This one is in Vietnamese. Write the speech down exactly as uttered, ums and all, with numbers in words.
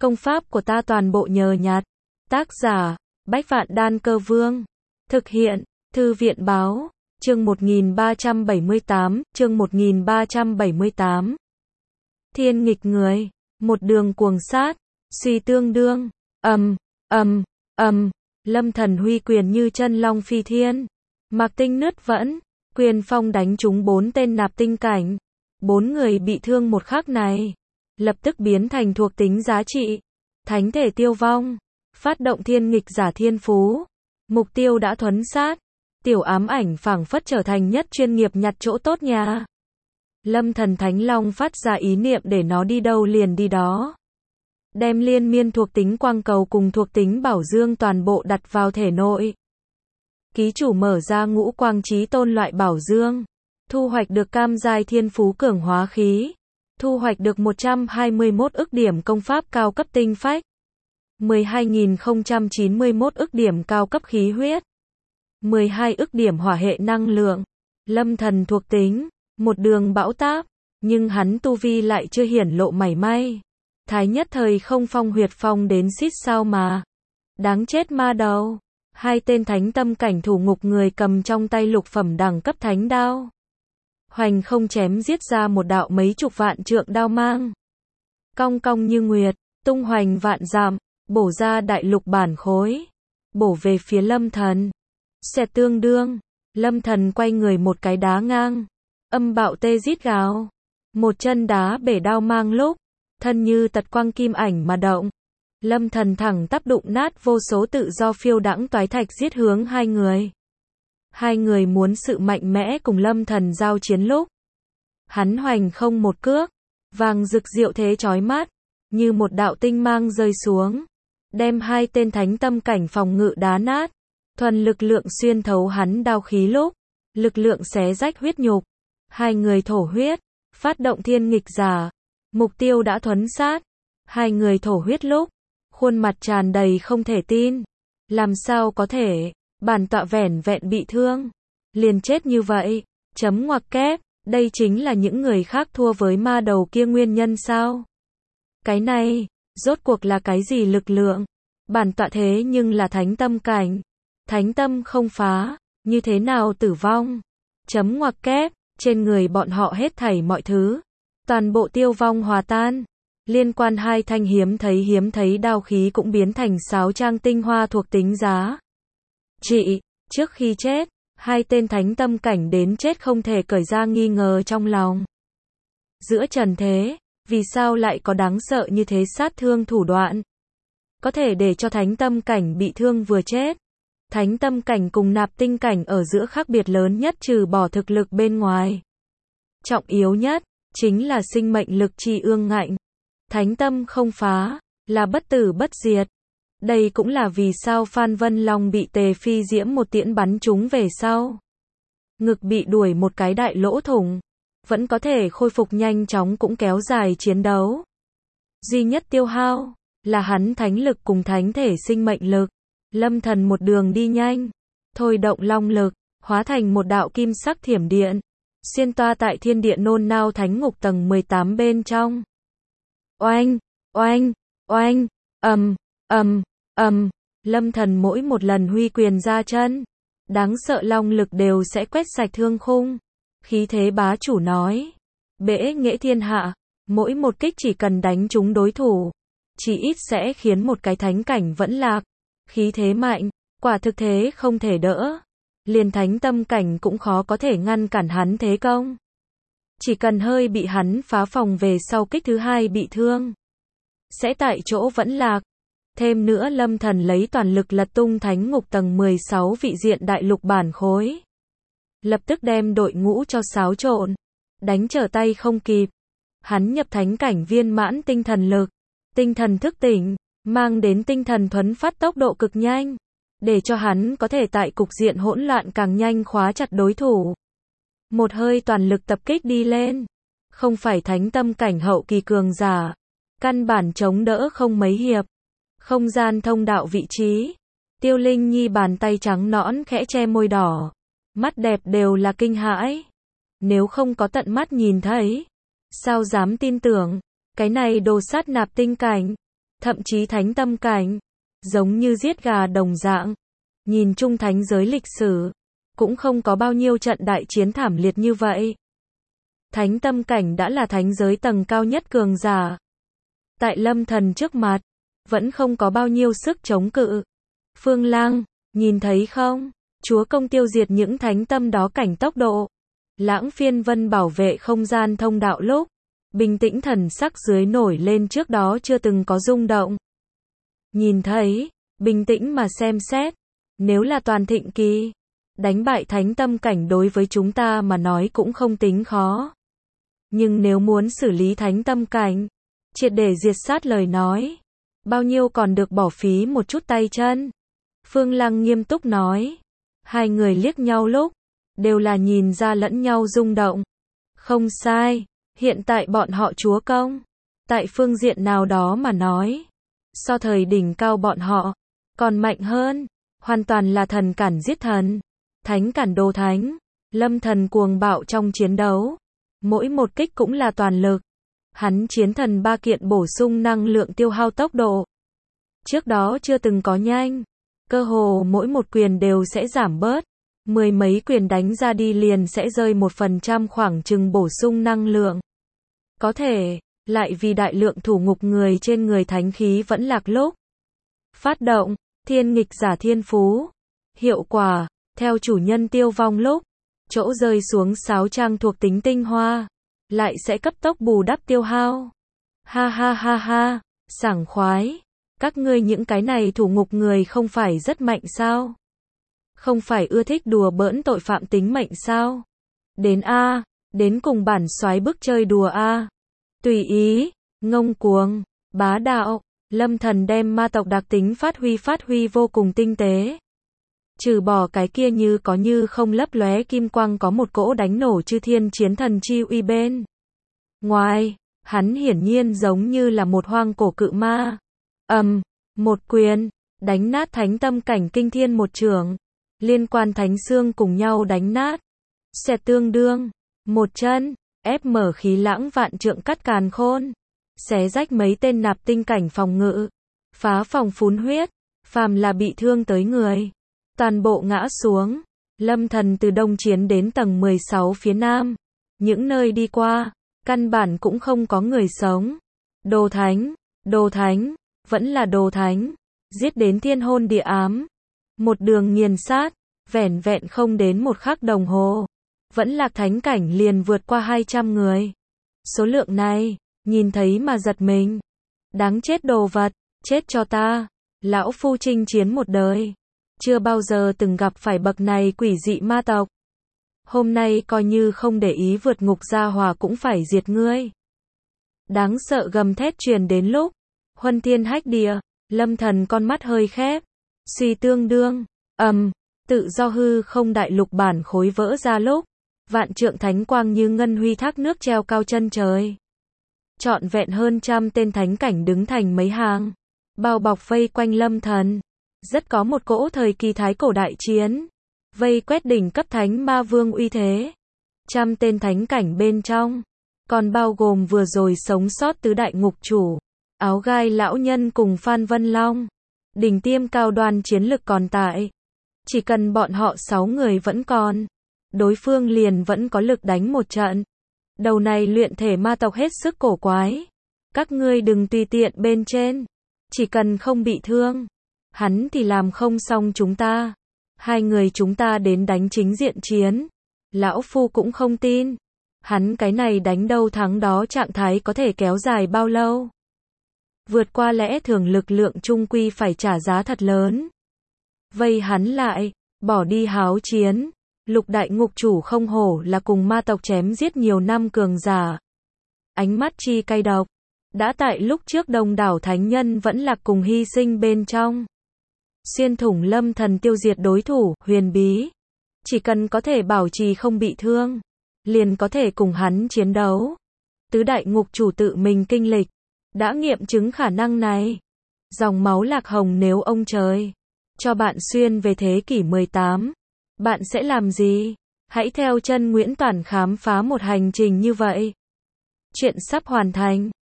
Công pháp của ta toàn bộ nhờ nhặt. Tác giả, Bách Vạn Đan Cơ Vương. Thực hiện, Thư viện Báo. Chương một nghìn ba trăm bảy mươi tám, chương một nghìn ba trăm bảy mươi tám. Thiên nghịch người, một đường cuồng sát, suy tương đương, ầm, ầm, ầm, Lâm Thần huy quyền như chân long phi thiên, mạc tinh nứt vẫn, quyền phong đánh trúng bốn tên nạp tinh cảnh, bốn người bị thương một khắc này, lập tức biến thành thuộc tính giá trị, thánh thể tiêu vong, phát động thiên nghịch giả thiên phú, mục tiêu đã thuấn sát, tiểu ám ảnh phảng phất trở thành nhất chuyên nghiệp nhặt chỗ tốt nhà. Lâm Thần Thánh Long phát ra ý niệm để nó đi đâu liền đi đó. Đem liên miên thuộc tính quang cầu cùng thuộc tính bảo dương toàn bộ đặt vào thể nội. Ký chủ mở ra ngũ quang chí tôn loại bảo dương. Thu hoạch được cam giai thiên phú cường hóa khí. Thu hoạch được một trăm hai mươi mốt ức điểm công pháp cao cấp tinh phách. mười hai nghìn không trăm chín mươi mốt ức điểm cao cấp khí huyết. mười hai ức điểm hỏa hệ năng lượng. Lâm Thần thuộc tính, một đường bão táp, nhưng hắn tu vi lại chưa hiển lộ mảy may. Thái nhất thời không phong huyệt phong đến xít sao mà. Đáng chết ma đầu. Hai tên thánh tâm cảnh thủ ngục người cầm trong tay lục phẩm đẳng cấp thánh đao. Hoành không chém giết ra một đạo mấy chục vạn trượng đao mang. Cong cong như nguyệt, tung hoành vạn dặm, bổ ra đại lục bản khối. Bổ về phía Lâm Thần. Xẹt tương đương, Lâm Thần quay người một cái đá ngang. Âm bạo tê rít gào. Một chân đá bể đao mang lúc. Thân như tật quang kim ảnh mà động. Lâm Thần thẳng tắp đụng nát vô số tự do phiêu đãng toái thạch giết hướng hai người. Hai người muốn sự mạnh mẽ cùng Lâm Thần giao chiến lúc. Hắn hoành không một cước. Vàng rực diệu thế chói mắt. Như một đạo tinh mang rơi xuống. Đem hai tên thánh tâm cảnh phòng ngự đá nát. Thuần lực lượng xuyên thấu hắn đao khí lúc. Lực lượng xé rách huyết nhục. Hai người thổ huyết. Phát động thiên nghịch giả. Mục tiêu đã thuấn sát. Hai người thổ huyết lúc. Khuôn mặt tràn đầy không thể tin. Làm sao có thể. Bản tọa vẻn vẹn bị thương. Liền chết như vậy. Chấm ngoặc kép. Đây chính là những người khác thua với ma đầu kia nguyên nhân sao? Cái này. Rốt cuộc là cái gì lực lượng? Bản tọa thế nhưng là thánh tâm cảnh. Thánh tâm không phá. Như thế nào tử vong? Chấm ngoặc kép. Trên người bọn họ hết thảy mọi thứ. Toàn bộ tiêu vong hòa tan. Liên quan hai thanh hiếm thấy hiếm thấy đao khí cũng biến thành sáo trang tinh hoa thuộc tính giá trị. Trước khi chết, hai tên thánh tâm cảnh đến chết không thể cởi ra nghi ngờ trong lòng. Giữa trần thế, vì sao lại có đáng sợ như thế sát thương thủ đoạn? Có thể để cho thánh tâm cảnh bị thương vừa chết. Thánh tâm cảnh cùng nạp tinh cảnh ở giữa khác biệt lớn nhất trừ bỏ thực lực bên ngoài. Trọng yếu nhất, chính là sinh mệnh lực chi ương ngạnh. Thánh tâm không phá, là bất tử bất diệt. Đây cũng là vì sao Phan Vân Long bị Tề Phi Diễm một tiễn bắn trúng về sau. Ngực bị đuổi một cái đại lỗ thủng. Vẫn có thể khôi phục nhanh chóng cũng kéo dài chiến đấu. Duy nhất tiêu hao, là hắn thánh lực cùng thánh thể sinh mệnh lực. Lâm Thần một đường đi nhanh. Thôi động long lực, hóa thành một đạo kim sắc thiểm điện. Xuyên toa tại thiên địa nôn nao thánh ngục tầng mười tám bên trong. Oanh, oanh, oanh, ầm, ầm, ầm, Lâm Thần mỗi một lần huy quyền ra chân, đáng sợ long lực đều sẽ quét sạch thương khung. Khí thế bá chủ nói, bẽ nghệ thiên hạ, mỗi một kích chỉ cần đánh trúng đối thủ, chỉ ít sẽ khiến một cái thánh cảnh vẫn lạc. Khí thế mạnh, quả thực thế không thể đỡ. Liền thánh tâm cảnh cũng khó có thể ngăn cản hắn thế công. Chỉ cần hơi bị hắn phá phòng về sau kích thứ hai bị thương, sẽ tại chỗ vẫn lạc. Thêm nữa Lâm Thần lấy toàn lực lật tung thánh ngục tầng mười sáu vị diện đại lục bản khối. Lập tức đem đội ngũ cho xáo trộn. Đánh trở tay không kịp. Hắn nhập thánh cảnh viên mãn tinh thần lực. Tinh thần thức tỉnh, mang đến tinh thần thuấn phát tốc độ cực nhanh. Để cho hắn có thể tại cục diện hỗn loạn càng nhanh khóa chặt đối thủ. Một hơi toàn lực tập kích đi lên. Không phải thánh tâm cảnh hậu kỳ cường giả. Căn bản chống đỡ không mấy hiệp. Không gian thông đạo vị trí. Tiêu Linh Nhi bàn tay trắng nõn khẽ che môi đỏ. Mắt đẹp đều là kinh hãi. Nếu không có tận mắt nhìn thấy. Sao dám tin tưởng. Cái này đồ sát nạp tinh cảnh. thậm chí thánh tâm cảnh, giống như giết gà đồng dạng. Nhìn chung thánh giới lịch sử, cũng không có bao nhiêu trận đại chiến thảm liệt như vậy. Thánh tâm cảnh đã là thánh giới tầng cao nhất cường giả. Tại Lâm Thần trước mặt, vẫn không có bao nhiêu sức chống cự. Phương Lăng, nhìn thấy không? Chúa công tiêu diệt những thánh tâm đó cảnh tốc độ. Lãng Phiên Vân bảo vệ không gian thông đạo lúc, bình tĩnh thần sắc dưới nổi lên trước đó chưa từng có rung động. Nhìn thấy, bình tĩnh mà xem xét, nếu là toàn thịnh kỳ, đánh bại thánh tâm cảnh đối với chúng ta mà nói cũng không tính khó. Nhưng nếu muốn xử lý thánh tâm cảnh, triệt để diệt sát lời nói, bao nhiêu còn được bỏ phí một chút tay chân. Phương Lăng nghiêm túc nói. Hai người liếc nhau lúc, đều là nhìn ra lẫn nhau rung động. Không sai, hiện tại bọn họ chúa công, tại phương diện nào đó mà nói, so thời đỉnh cao bọn họ, còn mạnh hơn, hoàn toàn là thần cản giết thần, thánh cản đồ thánh, Lâm Thần cuồng bạo trong chiến đấu, mỗi một kích cũng là toàn lực. Hắn chiến thần ba kiện bổ sung năng lượng tiêu hao tốc độ. Trước đó chưa từng có nhanh, cơ hồ mỗi một quyền đều sẽ giảm bớt, mười mấy quyền đánh ra đi liền sẽ rơi một phần trăm khoảng chừng bổ sung năng lượng. Có thể, lại vì đại lượng thủ ngục người trên người thánh khí vẫn lạc lúc. Phát động, thiên nghịch giả thiên phú. Hiệu quả, theo chủ nhân tiêu vong lúc, chỗ rơi xuống sáo trang thuộc tính tinh hoa, lại sẽ cấp tốc bù đắp tiêu hao. Ha ha ha ha, sảng khoái. Các ngươi những cái này thủ ngục người không phải rất mạnh sao? Không phải ưa thích đùa bỡn tội phạm tính mệnh sao? Đến a, đến cùng bản soái bức chơi đùa a. Tùy ý, ngông cuồng, bá đạo, Lâm Thần đem ma tộc đặc tính phát huy phát huy vô cùng tinh tế. Trừ bỏ cái kia như có như không lấp lóe kim quang có một cỗ đánh nổ chư thiên chiến thần chi uy bên ngoài, hắn hiển nhiên giống như là một hoang cổ cự ma. Ầm, um, một quyền, đánh nát thánh tâm cảnh kinh thiên một trường, liên quan thánh xương cùng nhau đánh nát. Xẹt tương đương, một chân, ép mở khí lãng vạn trượng cắt càn khôn, xé rách mấy tên nạp tinh cảnh phòng ngự, phá phòng phún huyết, phàm là bị thương tới người, toàn bộ ngã xuống. Lâm Thần từ đông chiến đến tầng mười sáu phía nam, những nơi đi qua, căn bản cũng không có người sống. Đồ thánh, đồ thánh, vẫn là đồ thánh, giết đến thiên hôn địa ám, một đường nghiền sát, vẻn vẹn không đến một khắc đồng hồ, vẫn lạc thánh cảnh liền vượt qua hai trăm người. Số lượng này, nhìn thấy mà giật mình. Đáng chết đồ vật, chết cho ta. Lão phu chinh chiến một đời, chưa bao giờ từng gặp phải bậc này quỷ dị ma tộc. Hôm nay coi như không để ý vượt ngục gia hòa cũng phải diệt ngươi. Đáng sợ gầm thét truyền đến lúc huân thiên hách địa, Lâm Thần con mắt hơi khép, suy tương đương, ầm, um, tự do hư không đại lục bản khối vỡ ra lúc, vạn trượng thánh quang như ngân huy thác nước treo cao chân trời. Trọn vẹn hơn trăm tên thánh cảnh đứng thành mấy hàng, bao bọc vây quanh Lâm Thần, rất có một cỗ thời kỳ thái cổ đại chiến, vây quét đỉnh cấp thánh ma vương uy thế. Trăm tên thánh cảnh bên trong, còn bao gồm vừa rồi sống sót tứ đại ngục chủ, áo gai lão nhân cùng Phan Vân Long. Đỉnh tiêm cao đoan chiến lực còn tại. Chỉ cần bọn họ sáu người vẫn còn, đối phương liền vẫn có lực đánh một trận. Đầu này luyện thể ma tộc hết sức cổ quái. Các ngươi đừng tùy tiện bên trên. Chỉ cần không bị thương, hắn thì làm không xong chúng ta. Hai người chúng ta đến đánh chính diện chiến. Lão phu cũng không tin. Hắn cái này đánh đâu thắng đó trạng thái có thể kéo dài bao lâu. Vượt qua lẽ thường lực lượng trung quy phải trả giá thật lớn. Vây hắn lại, bỏ đi háo chiến. Lục đại ngục chủ không hổ là cùng ma tộc chém giết nhiều năm cường giả. Ánh mắt chi cay độc. Đã tại lúc trước đông đảo thánh nhân vẫn lạc cùng hy sinh bên trong. Xuyên thủng Lâm Thần tiêu diệt đối thủ, huyền bí. Chỉ cần có thể bảo trì không bị thương, liền có thể cùng hắn chiến đấu. Tứ đại ngục chủ tự mình kinh lịch, đã nghiệm chứng khả năng này. Dòng máu lạc hồng nếu ông trời cho bạn xuyên về thế kỷ mười tám, bạn sẽ làm gì? Hãy theo chân Nguyễn Toản khám phá một hành trình như vậy. Chuyện sắp hoàn thành.